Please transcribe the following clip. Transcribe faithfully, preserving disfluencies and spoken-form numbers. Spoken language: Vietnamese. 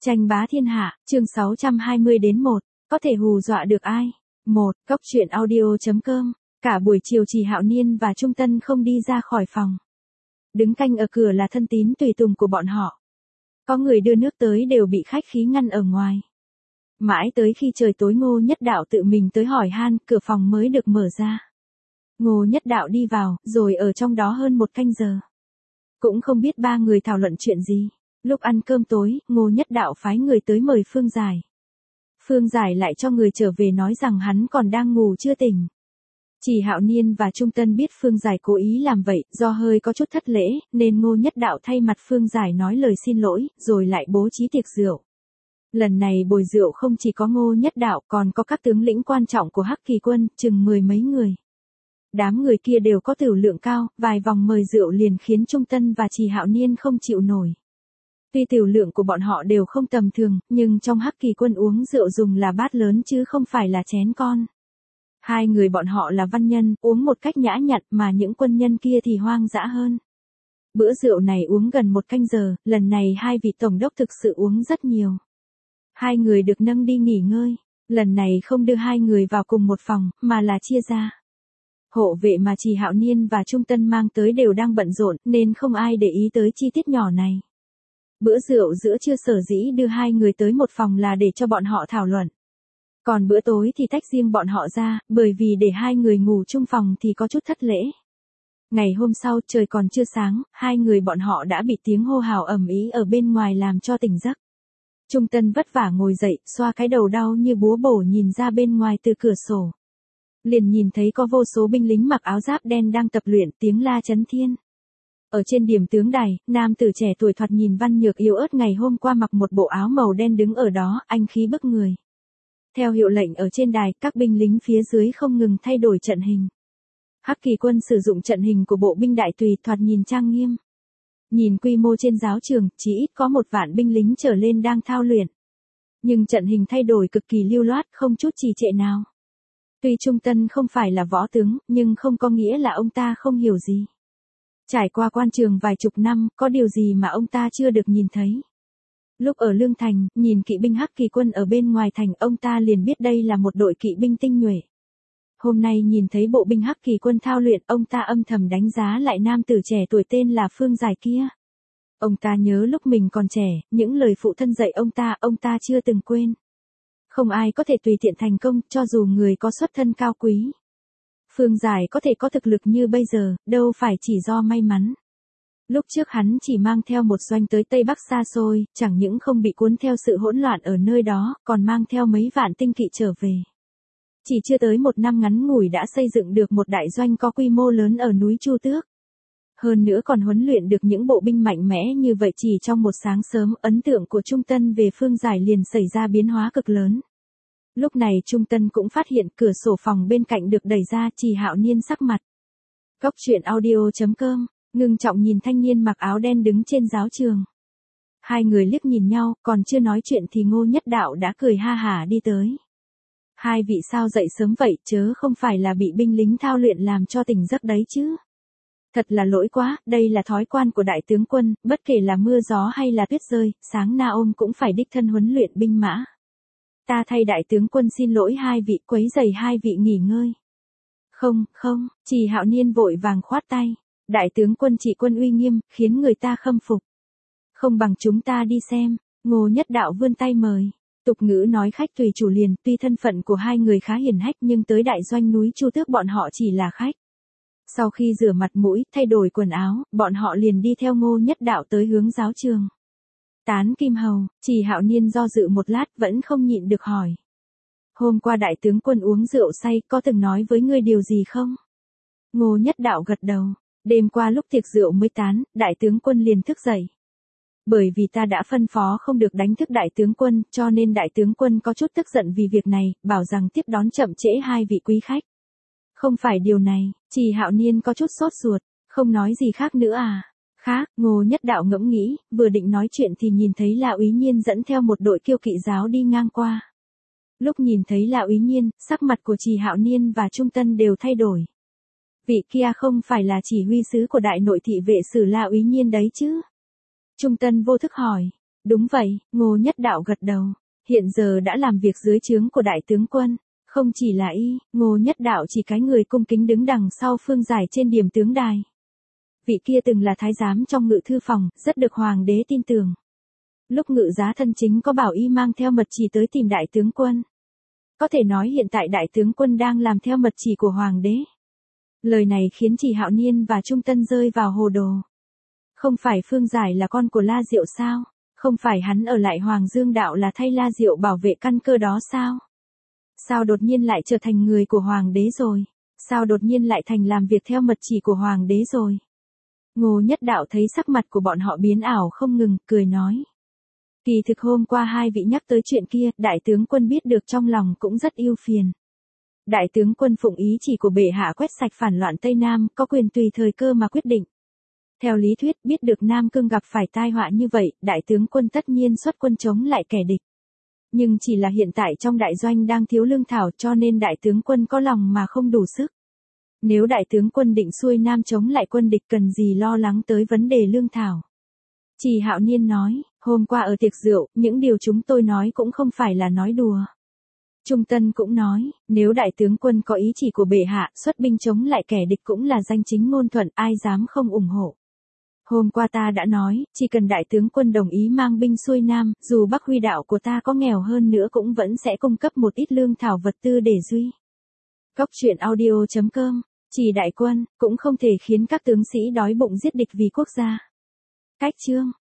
Tranh bá thiên hạ, chương sáu trăm hai mươi đến một, có thể hù dọa được ai? một. Cốc truyện audio.com. Cả buổi chiều Trì Hạo Niên và Trung Tân không đi ra khỏi phòng. Đứng canh ở cửa là thân tín tùy tùng của bọn họ. Có người đưa nước tới đều bị khách khí ngăn ở ngoài. Mãi tới khi trời tối Ngô Nhất Đạo tự mình tới hỏi han, cửa phòng mới được mở ra. Ngô Nhất Đạo đi vào, rồi ở trong đó hơn một canh giờ. Cũng không biết ba người thảo luận chuyện gì. Lúc ăn cơm tối, Ngô Nhất Đạo phái người tới mời Phương Giải. Phương Giải lại cho người trở về nói rằng hắn còn đang ngủ chưa tỉnh. Trì Hạo Niên và Trung Tân biết Phương Giải cố ý làm vậy, do hơi có chút thất lễ, nên Ngô Nhất Đạo thay mặt Phương Giải nói lời xin lỗi, rồi lại bố trí tiệc rượu. Lần này bồi rượu không chỉ có Ngô Nhất Đạo, còn có các tướng lĩnh quan trọng của Hắc Kỳ quân, chừng mười mấy người. Đám người kia đều có tửu lượng cao, vài vòng mời rượu liền khiến Trung Tân và Trì Hạo Niên không chịu nổi. Tuy tiểu lượng của bọn họ đều không tầm thường, nhưng trong Hắc Kỳ quân uống rượu dùng là bát lớn chứ không phải là chén con. Hai người bọn họ là văn nhân, uống một cách nhã nhặn, mà những quân nhân kia thì hoang dã hơn. Bữa rượu này uống gần một canh giờ, lần này hai vị tổng đốc thực sự uống rất nhiều. Hai người được nâng đi nghỉ ngơi, lần này không đưa hai người vào cùng một phòng, mà là chia ra. Hộ vệ mà Trì Hạo Niên và Trung Tân mang tới đều đang bận rộn, nên không ai để ý tới chi tiết nhỏ này. Bữa rượu giữa trưa sở dĩ đưa hai người tới một phòng là để cho bọn họ thảo luận. Còn bữa tối thì tách riêng bọn họ ra, bởi vì để hai người ngủ chung phòng thì có chút thất lễ. Ngày hôm sau trời còn chưa sáng, hai người bọn họ đã bị tiếng hô hào ầm ĩ ở bên ngoài làm cho tỉnh giấc. Trung Tân vất vả ngồi dậy, xoa cái đầu đau như búa bổ nhìn ra bên ngoài từ cửa sổ. Liền nhìn thấy có vô số binh lính mặc áo giáp đen đang tập luyện, tiếng la chấn thiên. Ở trên điểm tướng đài, nam tử trẻ tuổi thoạt nhìn văn nhược yếu ớt ngày hôm qua mặc một bộ áo màu đen đứng ở đó, anh khí bức người. Theo hiệu lệnh ở trên đài, các binh lính phía dưới không ngừng thay đổi trận hình. Hắc Kỳ quân sử dụng trận hình của bộ binh đại tùy, thoạt nhìn trang nghiêm. Nhìn quy mô trên giáo trường, chỉ ít có một vạn binh lính trở lên đang thao luyện. Nhưng trận hình thay đổi cực kỳ lưu loát, không chút trì trệ nào. Tuy Trung Tân không phải là võ tướng, nhưng không có nghĩa là ông ta không hiểu gì. Trải qua quan trường vài chục năm, có điều gì mà ông ta chưa được nhìn thấy. Lúc ở Lương Thành, nhìn kỵ binh Hắc Kỳ quân ở bên ngoài thành, ông ta liền biết đây là một đội kỵ binh tinh nhuệ. Hôm nay nhìn thấy bộ binh Hắc Kỳ quân thao luyện, ông ta âm thầm đánh giá lại nam tử trẻ tuổi tên là Phương Giải kia. Ông ta nhớ lúc mình còn trẻ, những lời phụ thân dạy ông ta, ông ta chưa từng quên. Không ai có thể tùy tiện thành công, cho dù người có xuất thân cao quý. Phương Giải có thể có thực lực như bây giờ, đâu phải chỉ do may mắn. Lúc trước hắn chỉ mang theo một doanh tới Tây Bắc xa xôi, chẳng những không bị cuốn theo sự hỗn loạn ở nơi đó, còn mang theo mấy vạn tinh kỵ trở về. Chỉ chưa tới một năm ngắn ngủi đã xây dựng được một đại doanh có quy mô lớn ở núi Chu Tước. Hơn nữa còn huấn luyện được những bộ binh mạnh mẽ như vậy, chỉ trong một sáng sớm, ấn tượng của Trung Tân về Phương Giải liền xảy ra biến hóa cực lớn. Lúc này Trung Tân cũng phát hiện cửa sổ phòng bên cạnh được đẩy ra, Trì Hạo Niên sắc mặt. Cốc truyện audio.com, ngưng trọng nhìn thanh niên mặc áo đen đứng trên giáo trường. Hai người liếc nhìn nhau, còn chưa nói chuyện thì Ngô Nhất Đạo đã cười ha hả đi tới. Hai vị sao dậy sớm vậy, chớ không phải là bị binh lính thao luyện làm cho tỉnh giấc đấy chứ? Thật là lỗi quá, đây là thói quen của đại tướng quân, bất kể là mưa gió hay là tuyết rơi, sáng na ôm cũng phải đích thân huấn luyện binh mã. Ta thay đại tướng quân xin lỗi hai vị, quấy rầy hai vị nghỉ ngơi. Không, không, Trì Hạo Niên vội vàng khoát tay. Đại tướng quân trị quân uy nghiêm, khiến người ta khâm phục. Không bằng chúng ta đi xem. Ngô Nhất Đạo vươn tay mời. Tục ngữ nói khách tùy chủ liền, tuy thân phận của hai người khá hiển hách nhưng tới đại doanh núi Chu Tước bọn họ chỉ là khách. Sau khi rửa mặt mũi, thay đổi quần áo, bọn họ liền đi theo Ngô Nhất Đạo tới hướng giáo trường. Tán Kim Hầu, Trì Hạo Niên do dự một lát vẫn không nhịn được hỏi. Hôm qua đại tướng quân uống rượu say, có từng nói với ngươi điều gì không? Ngô Nhất Đạo gật đầu. Đêm qua lúc tiệc rượu mới tán, đại tướng quân liền thức dậy. Bởi vì ta đã phân phó không được đánh thức đại tướng quân, cho nên đại tướng quân có chút tức giận vì việc này, bảo rằng tiếp đón chậm trễ hai vị quý khách. Không phải điều này, Trì Hạo Niên có chút sốt ruột, không nói gì khác nữa à? Khác, Ngô Nhất Đạo ngẫm nghĩ, vừa định nói chuyện thì nhìn thấy La Úy Nhiên dẫn theo một đội kiêu kỵ giáo đi ngang qua. Lúc nhìn thấy La Úy Nhiên, sắc mặt của Trì Hạo Niên và Trung Tân đều thay đổi. Vị kia không phải là chỉ huy sứ của đại nội thị vệ sử La Úy Nhiên đấy chứ? Trung Tân vô thức hỏi. Đúng vậy, Ngô Nhất Đạo gật đầu. Hiện giờ đã làm việc dưới trướng của đại tướng quân. Không chỉ là y, Ngô Nhất Đạo chỉ cái người cung kính đứng đằng sau Phương Giải trên điểm tướng đài. Vị kia từng là thái giám trong ngự thư phòng, rất được hoàng đế tin tưởng. Lúc ngự giá thân chính có bảo y mang theo mật chỉ tới tìm đại tướng quân. Có thể nói hiện tại đại tướng quân đang làm theo mật chỉ của hoàng đế. Lời này khiến Trì Hạo Niên và Trung Tân rơi vào hồ đồ. Không phải Phương Giải là con của La Diệu sao? Không phải hắn ở lại Hoàng Dương Đạo là thay La Diệu bảo vệ căn cơ đó sao? Sao đột nhiên lại trở thành người của hoàng đế rồi? Sao đột nhiên lại thành làm việc theo mật chỉ của hoàng đế rồi? Ngô Nhất Đạo thấy sắc mặt của bọn họ biến ảo không ngừng, cười nói. Kỳ thực hôm qua hai vị nhắc tới chuyện kia, đại tướng quân biết được trong lòng cũng rất ưu phiền. Đại tướng quân phụng ý chỉ của bệ hạ quét sạch phản loạn Tây Nam, có quyền tùy thời cơ mà quyết định. Theo lý thuyết, biết được Nam Cương gặp phải tai họa như vậy, đại tướng quân tất nhiên xuất quân chống lại kẻ địch. Nhưng chỉ là hiện tại trong đại doanh đang thiếu lương thảo cho nên đại tướng quân có lòng mà không đủ sức. Nếu đại tướng quân định xuôi Nam chống lại quân địch cần gì lo lắng tới vấn đề lương thảo. Trì Hạo Niên nói, hôm qua ở tiệc rượu, những điều chúng tôi nói cũng không phải là nói đùa. Trung Tân cũng nói, nếu đại tướng quân có ý chỉ của bệ hạ, xuất binh chống lại kẻ địch cũng là danh chính ngôn thuận, ai dám không ủng hộ. Hôm qua ta đã nói, chỉ cần đại tướng quân đồng ý mang binh xuôi Nam, dù Bắc Huy đạo của ta có nghèo hơn nữa cũng vẫn sẽ cung cấp một ít lương thảo vật tư để duy. Góc truyện audio chấm com, Trì đại quân, cũng không thể khiến các tướng sĩ đói bụng giết địch vì quốc gia. Cách chương